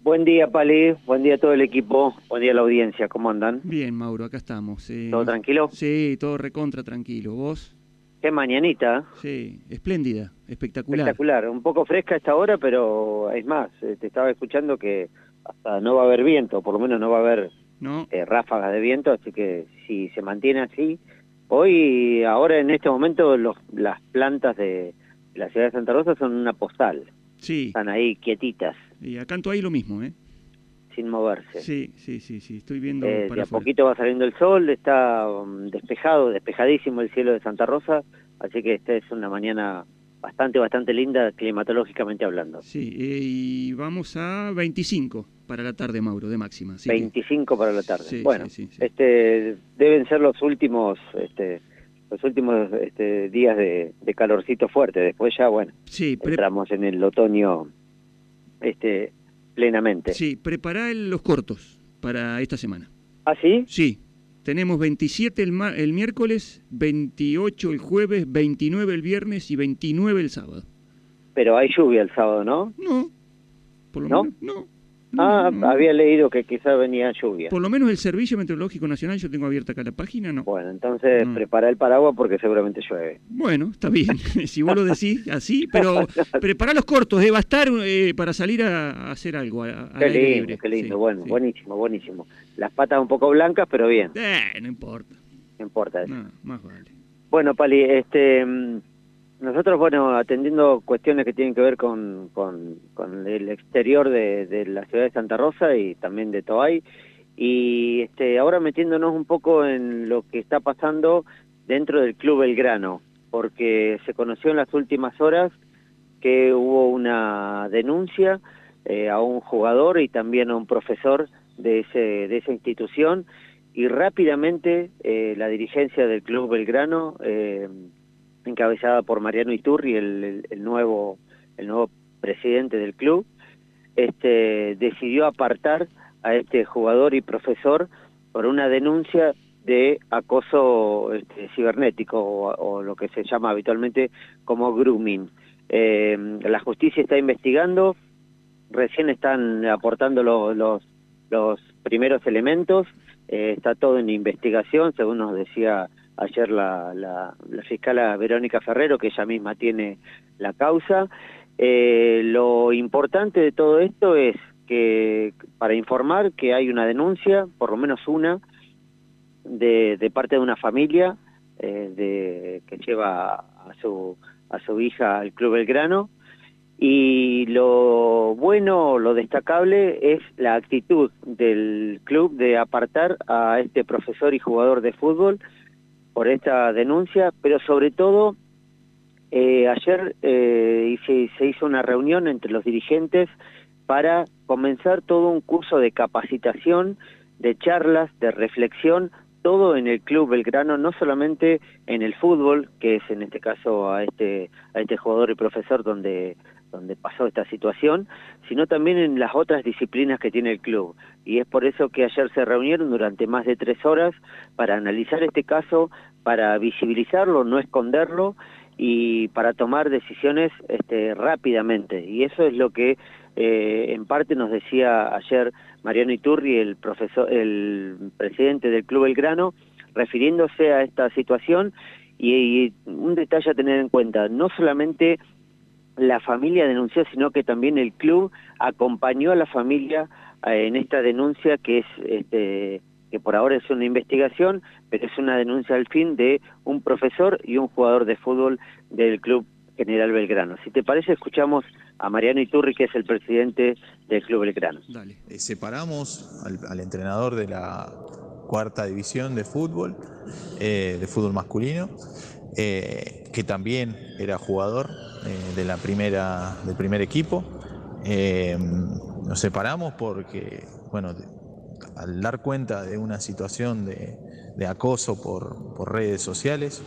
Buen día, Pali. Buen día a todo el equipo. Buen día a la audiencia. ¿Cómo andan? Bien, Mauro, acá estamos. ¿Todo tranquilo? Sí, todo recontra tranquilo. ¿Vos? Qué mañanita. Sí, espléndida, espectacular. Espectacular. Un poco fresca a esta hora, pero es más, te estaba escuchando que hasta no va a haber viento, por lo menos no va a haber ¿No? ráfagas de viento, así que si se mantiene así, hoy, ahora en este momento, las plantas de la ciudad de Santa Rosa son una postal. Sí. Están ahí quietitas, Y acá en Toay lo mismo, ¿eh? sin moverse. Sí, estoy viendo De para a afuera. poquito va saliendo el sol, está despejadísimo el cielo de Santa Rosa, así que esta es una mañana bastante linda climatológicamente hablando. Sí, y vamos a 25 para la tarde, Mauro, de máxima. 25 para la tarde. Sí, bueno, sí. deben ser los últimos días de calorcito fuerte. Después ya, bueno, Sí, entramos en el otoño plenamente. Sí, prepará los cortos para esta semana. ¿Ah, sí? Sí, tenemos 27 el miércoles, 28 el jueves, 29 el viernes y 29 el sábado. Pero hay lluvia el sábado, ¿no? No, por lo ¿No? menos no. Había leído que quizá venía lluvia. Por lo menos el Servicio Meteorológico Nacional, yo tengo abierta acá la página, ¿no? Bueno, entonces prepara el paraguas porque seguramente llueve. Bueno, está bien, si vos lo decís así, pero prepará los cortos, va a estar para salir a hacer algo, al aire libre. Qué lindo, Sí, bueno, sí. buenísimo. Las patas un poco blancas, pero bien. No importa. No importa eso. No, más vale. Bueno, Pali, nosotros, bueno, atendiendo cuestiones que tienen que ver con el exterior de la ciudad de Santa Rosa y también de Toay, y ahora metiéndonos un poco en lo que está pasando dentro del Club Belgrano, porque se conoció en las últimas horas que hubo una denuncia a un jugador y también a un profesor de esa institución, y rápidamente la dirigencia del Club Belgrano, encabezada por Mariano Iturri, el nuevo presidente del club, decidió apartar a este jugador y profesor por una denuncia de acoso cibernético o lo que se llama habitualmente como grooming. La justicia está investigando, recién están aportando los primeros elementos, está todo en investigación, según nos decía ayer la fiscala Verónica Ferrero, que ella misma tiene la causa. Lo importante de todo esto es que, para informar que hay una denuncia, por lo menos una, de parte de una familia que lleva a su hija al Club Belgrano, y lo bueno, lo destacable es la actitud del club de apartar a este profesor y jugador de fútbol por esta denuncia, pero sobre todo ayer se hizo una reunión entre los dirigentes para comenzar todo un curso de capacitación, de charlas, de reflexión, todo en el Club Belgrano, no solamente en el fútbol, que es en este caso a este jugador y profesor donde pasó esta situación, sino también en las otras disciplinas que tiene el club. Y es por eso que ayer se reunieron durante más de 3 horas para analizar este caso, para visibilizarlo, no esconderlo, y para tomar decisiones rápidamente. Y eso es lo que en parte nos decía ayer Mariano Iturri, el presidente del Club Belgrano, refiriéndose a esta situación. Y un detalle a tener en cuenta: no solamente la familia denunció, sino que también el club acompañó a la familia en esta denuncia, que es que por ahora es una investigación, pero es una denuncia al fin de un profesor y un jugador de fútbol del Club General Belgrano. Si te parece, escuchamos a Mariano Iturri, que es el presidente del Club Belgrano. Dale. Separamos al entrenador de la 4ª división de fútbol masculino, que también era jugador del primer equipo. Nos separamos porque, bueno, al dar cuenta de una situación de acoso por redes sociales,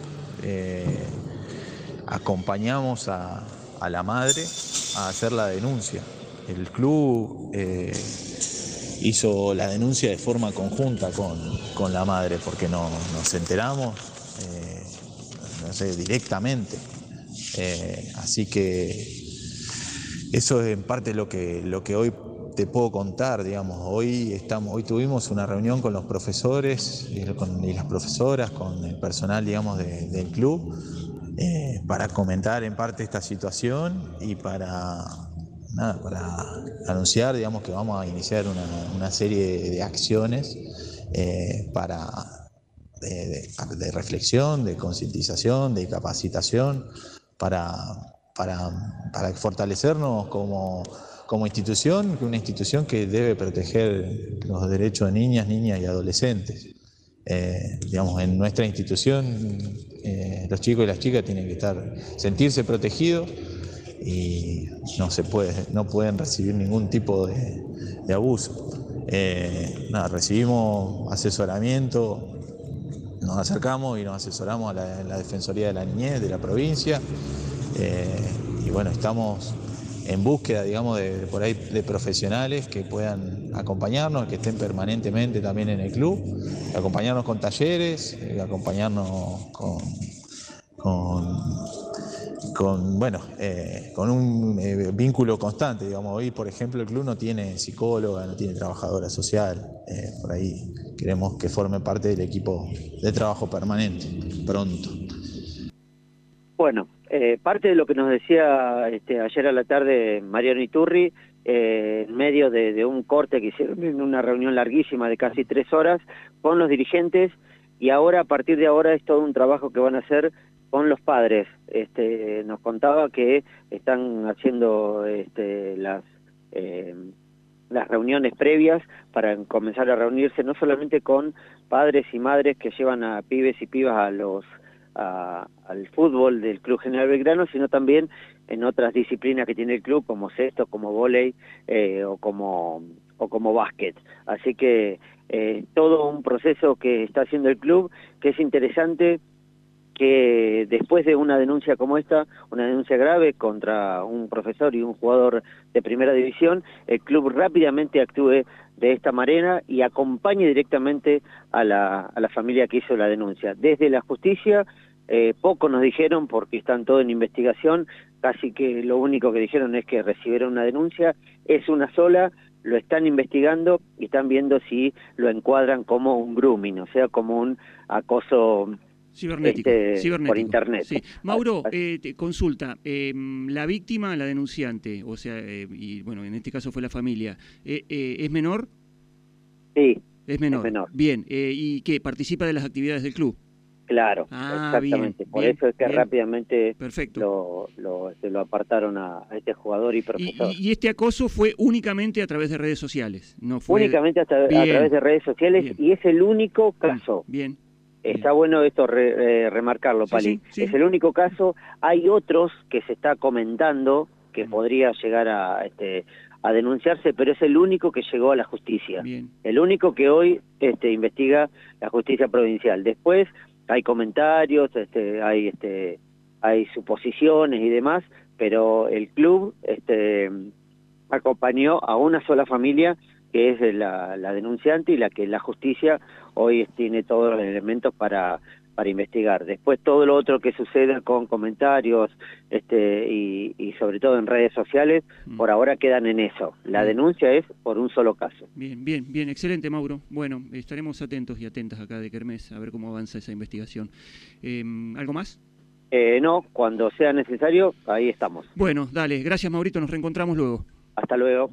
acompañamos a la madre a hacer la denuncia. El club hizo la denuncia de forma conjunta con la madre, porque nos enteramos directamente. Así que eso es en parte lo que hoy te puedo contar, digamos, hoy tuvimos una reunión con los profesores y las profesoras, con el personal, digamos, del club, para comentar en parte esta situación y para anunciar, digamos, que vamos a iniciar una serie de acciones de reflexión, de concientización, de capacitación, para fortalecernos como institución, una institución que debe proteger los derechos de niñas y adolescentes. Digamos, en nuestra institución los chicos y las chicas tienen que sentirse protegidos y no pueden recibir ningún tipo de abuso. Recibimos asesoramiento, nos acercamos y nos asesoramos a la Defensoría de la Niñez de la provincia, y bueno, estamos en búsqueda, digamos, de profesionales que puedan acompañarnos, que estén permanentemente también en el club, acompañarnos con talleres, acompañarnos con un vínculo constante, digamos. Hoy, por ejemplo, el club no tiene psicóloga, no tiene trabajadora social, por ahí queremos que forme parte del equipo de trabajo permanente pronto. Bueno, parte de lo que nos decía ayer a la tarde Mariano Iturri, en medio de un corte que hicieron en una reunión larguísima de casi 3 horas con los dirigentes, y ahora, a partir de ahora, es todo un trabajo que van a hacer con los padres. Nos contaba que están haciendo las reuniones previas para comenzar a reunirse no solamente con padres y madres que llevan a pibes y pibas al fútbol del Club General Belgrano, sino también en otras disciplinas que tiene el club, como cesto, como vóley o como básquet. Así que todo un proceso que está haciendo el club, que es interesante, que después de una denuncia como esta, una denuncia grave contra un profesor y un jugador de primera división, el club rápidamente actúe de esta manera y acompañe directamente a la familia que hizo la denuncia. Desde la justicia, poco nos dijeron porque están todos en investigación, casi que lo único que dijeron es que recibieron una denuncia, es una sola, lo están investigando y están viendo si lo encuadran como un grooming, o sea, como un acoso cibernético. Por internet. Sí. Mauro, consulta, la víctima, la denunciante, o sea, y bueno, en este caso fue la familia, ¿es menor? Sí, es menor. Es menor. Bien, ¿y qué? ¿Participa de las actividades del club? Claro, exactamente. Bien, por bien, eso es que bien. Perfecto. Perfecto. Lo apartaron a este jugador y profesor. Y este acoso fue únicamente a través de redes sociales, no fue... Únicamente a través de redes sociales, bien. Y es el único caso. Bien. Está bueno esto remarcarlo, Pali. Sí. Es el único caso. Hay otros que se está comentando que podría llegar a denunciarse, pero es el único que llegó a la justicia. Bien. El único que hoy investiga la justicia provincial. Después hay comentarios, hay suposiciones y demás, pero el club acompañó a una sola familia, que es la denunciante, y la que la justicia hoy tiene todos los elementos para investigar. Después todo lo otro que suceda con comentarios y sobre todo en redes sociales, por ahora quedan en eso. La denuncia es por un solo caso. Bien, excelente, Mauro. Bueno, estaremos atentos y atentas acá de Kermés a ver cómo avanza esa investigación. ¿Algo más? No, cuando sea necesario, ahí estamos. Bueno, dale, gracias, Maurito, nos reencontramos luego. Hasta luego.